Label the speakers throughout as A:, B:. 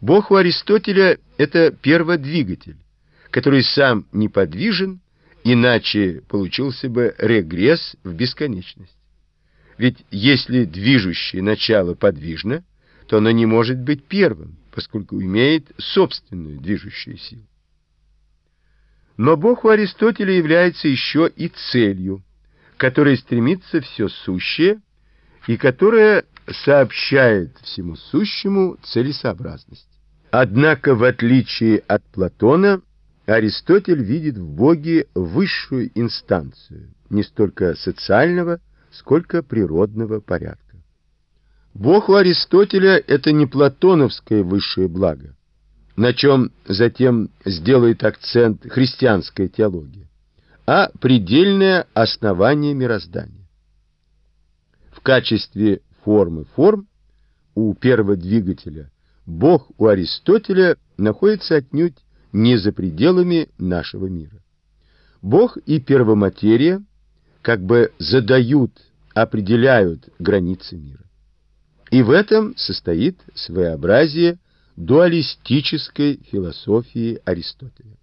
A: Бог у Аристотеля – это перводвигатель, который сам неподвижен, иначе получился бы регресс в бесконечность. Ведь если движущее начало подвижно, то оно не может быть первым, поскольку имеет собственную движущую силу. Но Бог у Аристотеля является еще и целью, к которой стремится все сущее и которая сообщает всему сущему целесообразность. Однако, в отличие от Платона, Аристотель видит в Боге высшую инстанцию, не столько социального, сколько природного порядка. Бог у Аристотеля – это не платоновское высшее благо, на чем затем сделает акцент христианская теология, а предельное основание мироздания. В качестве формы форм у перводвигателя Бог у Аристотеля находится отнюдь не за пределами нашего мира. Бог и первоматерия как бы задают, определяют границы мира. И в этом состоит своеобразие дуалистической философии Аристотеля.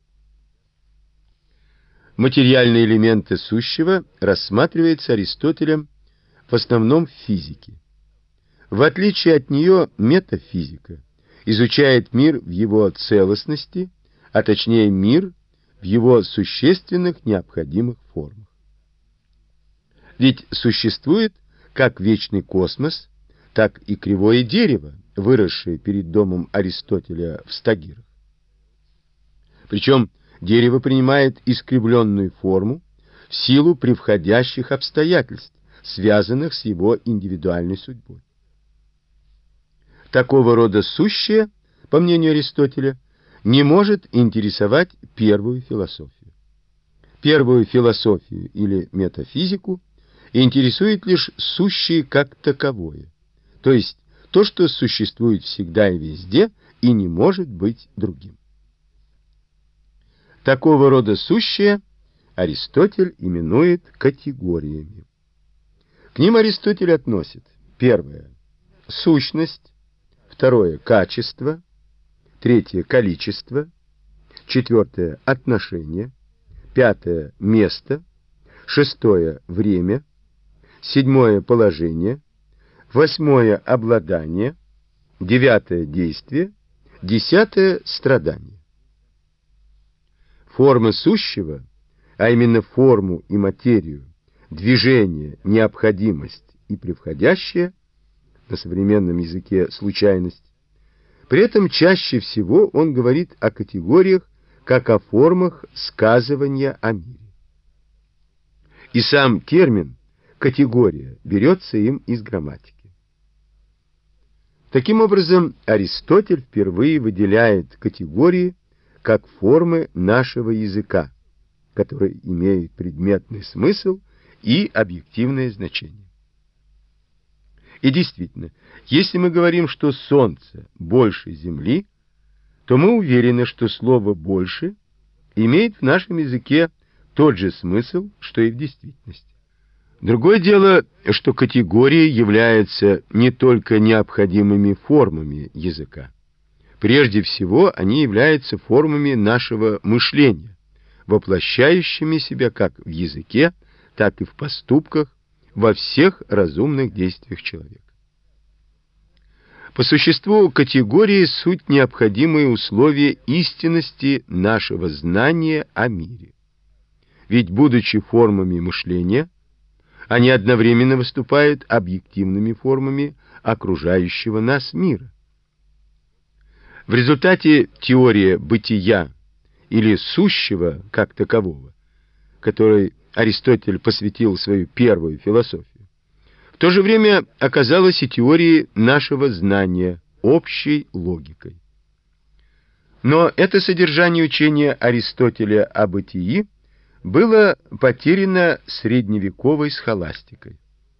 A: Материальные элементы сущего рассматриваются Аристотелем в основном в физике. В отличие от нее метафизика изучает мир в его целостности, а точнее мир в его существенных необходимых формах. Ведь существует как вечный космос, так и кривое дерево, выросшее перед домом Аристотеля в Стагирах. Причем дерево принимает искривленную форму в силу превходящих обстоятельств, связанных с его индивидуальной судьбой. Такого рода сущее, по мнению Аристотеля, не может интересовать первую философию. Первую философию или метафизику интересует лишь сущее как таковое, то есть то, что существует всегда и везде и не может быть другим. Такого рода сущее Аристотель именует категориями. К ним Аристотель относит: первое – сущность, второе – качество, третье – количество, четвертое – отношение, пятое – место, шестое – время, седьмое – положение, восьмое – обладание, девятое – действие, десятое – страдание. Форма сущего, а именно форму и материю, движение, необходимость и превходящее, на современном языке случайность, при этом чаще всего он говорит о категориях как о формах сказывания о мире. И сам термин «категория» берется им из грамматики. Таким образом, Аристотель впервые выделяет категории как формы нашего языка, которые имеют предметный смысл и объективное значение. И действительно, если мы говорим, что Солнце больше Земли, то мы уверены, что слово «больше» имеет в нашем языке тот же смысл, что и в действительности. Другое дело, что категории являются не только необходимыми формами языка. Прежде всего, они являются формами нашего мышления, воплощающими себя как в языке, так и в поступках, во всех разумных действиях человека. По существу категории суть необходимые условия истинности нашего знания о мире. Ведь, будучи формами мышления, они одновременно выступают объективными формами окружающего нас мира. В результате теория бытия или сущего как такового, которой Аристотель посвятил свою первую философию, в то же время оказалась и теорией нашего знания, общей логикой. Но это содержание учения Аристотеля о бытии было потеряно средневековой схоластикой.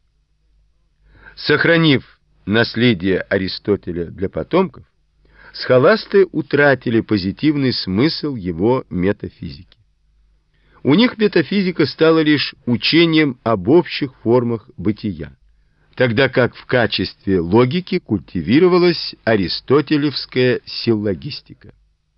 A: Сохранив наследие Аристотеля для потомков, схоласты утратили позитивный смысл его метафизики. У них метафизика стала лишь учением об общих формах бытия, тогда как в качестве логики культивировалась аристотелевская силлогистика.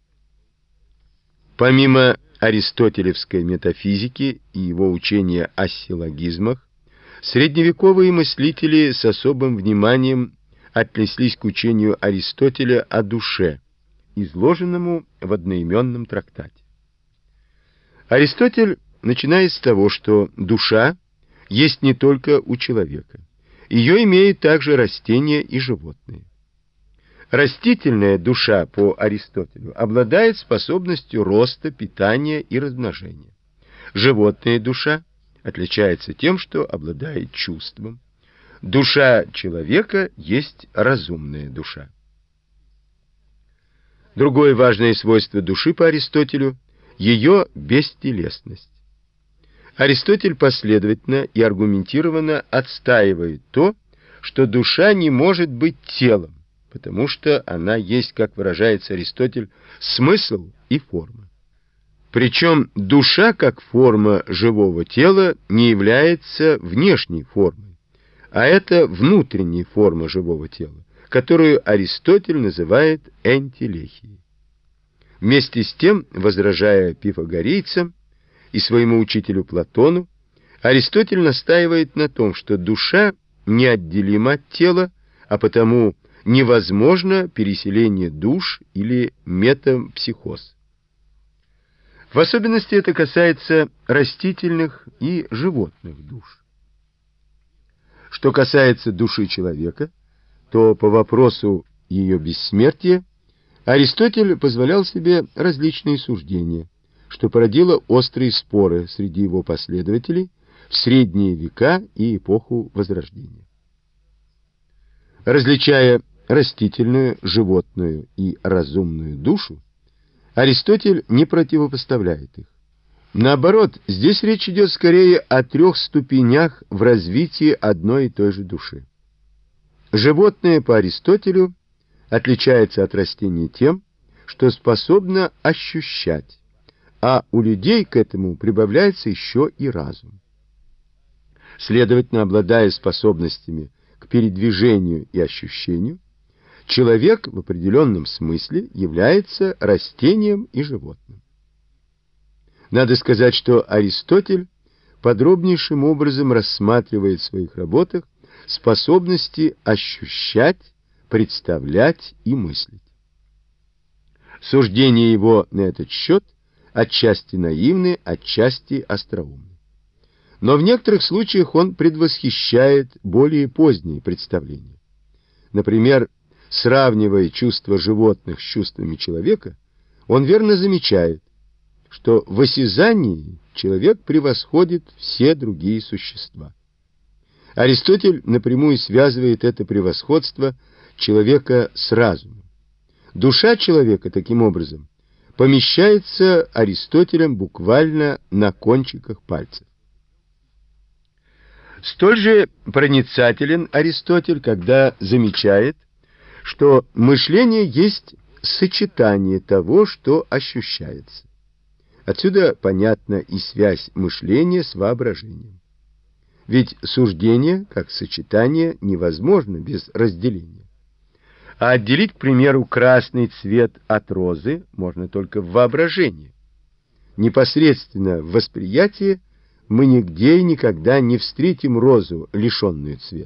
A: Помимо аристотелевской метафизики и его учения о силлогизмах, средневековые мыслители с особым вниманием отнеслись к учению Аристотеля о душе, изложенному в одноименном трактате. Аристотель начинает с того, что душа есть не только у человека. Ее имеют также растения и животные. Растительная душа по Аристотелю обладает способностью роста, питания и размножения. Животная душа отличается тем, что обладает чувством. Душа человека есть разумная душа. Другое важное свойство души по Аристотелю – ее бестелесность. Аристотель последовательно и аргументированно отстаивает то, что душа не может быть телом, потому что она есть, как выражается Аристотель, смысл и форма. Причем душа, как форма живого тела, не является внешней формой, а это внутренняя форма живого тела, которую Аристотель называет энтелехией. Вместе с тем, возражая пифагорейцам и своему учителю Платону, Аристотель настаивает на том, что душа неотделима от тела, а потому невозможно переселение душ или метампсихоз. В особенности это касается растительных и животных душ. Что касается души человека, то по вопросу ее бессмертия Аристотель позволял себе различные суждения, что породило острые споры среди его последователей в средние века и эпоху Возрождения. Различая растительную, животную и разумную душу, Аристотель не противопоставляет их. Наоборот, здесь речь идет скорее о трех ступенях в развитии одной и той же души. Животное по Аристотелю отличается от растений тем, что способно ощущать, а у людей к этому прибавляется еще и разум. Следовательно, обладая способностями к передвижению и ощущению, человек в определенном смысле является растением и животным. Надо сказать, что Аристотель подробнейшим образом рассматривает в своих работах способности ощущать, представлять и мыслить. Суждения его на этот счет отчасти наивны, отчасти остроумны. Но в некоторых случаях он предвосхищает более поздние представления. Например, сравнивая чувства животных с чувствами человека, он верно замечает, что в осязании человек превосходит все другие существа. Аристотель напрямую связывает это превосходство человека с разумом. Душа человека, таким образом, помещается Аристотелем буквально на кончиках пальцев. Столь же проницателен Аристотель, когда замечает, что мышление есть сочетание того, что ощущается. Отсюда понятна и связь мышления с воображением. Ведь суждение, как сочетание, невозможно без разделения. А отделить, к примеру, красный цвет от розы можно только в воображении. Непосредственно в восприятии мы нигде и никогда не встретим розу, лишенную цвета.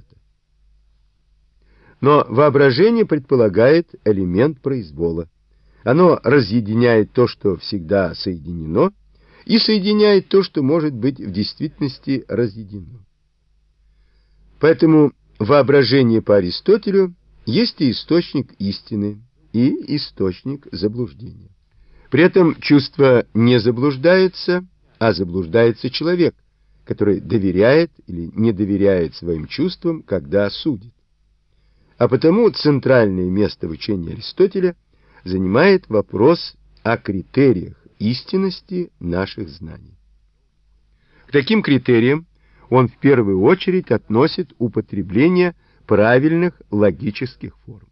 A: Но воображение предполагает элемент произвола. Оно разъединяет то, что всегда соединено, и соединяет то, что может быть в действительности разъединено. Поэтому воображение по Аристотелю есть и источник истины, и источник заблуждения. При этом чувство не заблуждается, а заблуждается человек, который доверяет или не доверяет своим чувствам, когда судит. А потому центральное место в учении Аристотеля занимает вопрос о критериях истинности наших знаний. К таким критериям он в первую очередь относит употребление правильных логических форм.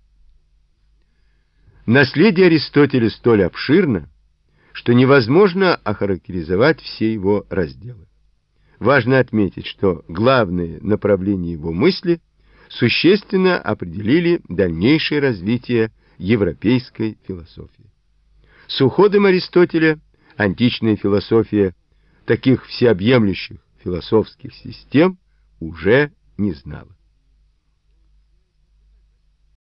A: Наследие Аристотеля столь обширно, что невозможно охарактеризовать все его разделы. важно отметить, что главные направления его мысли существенно определили дальнейшее развитие европейской философии. С уходом Аристотеля античная философия таких всеобъемлющих философских систем уже не знала.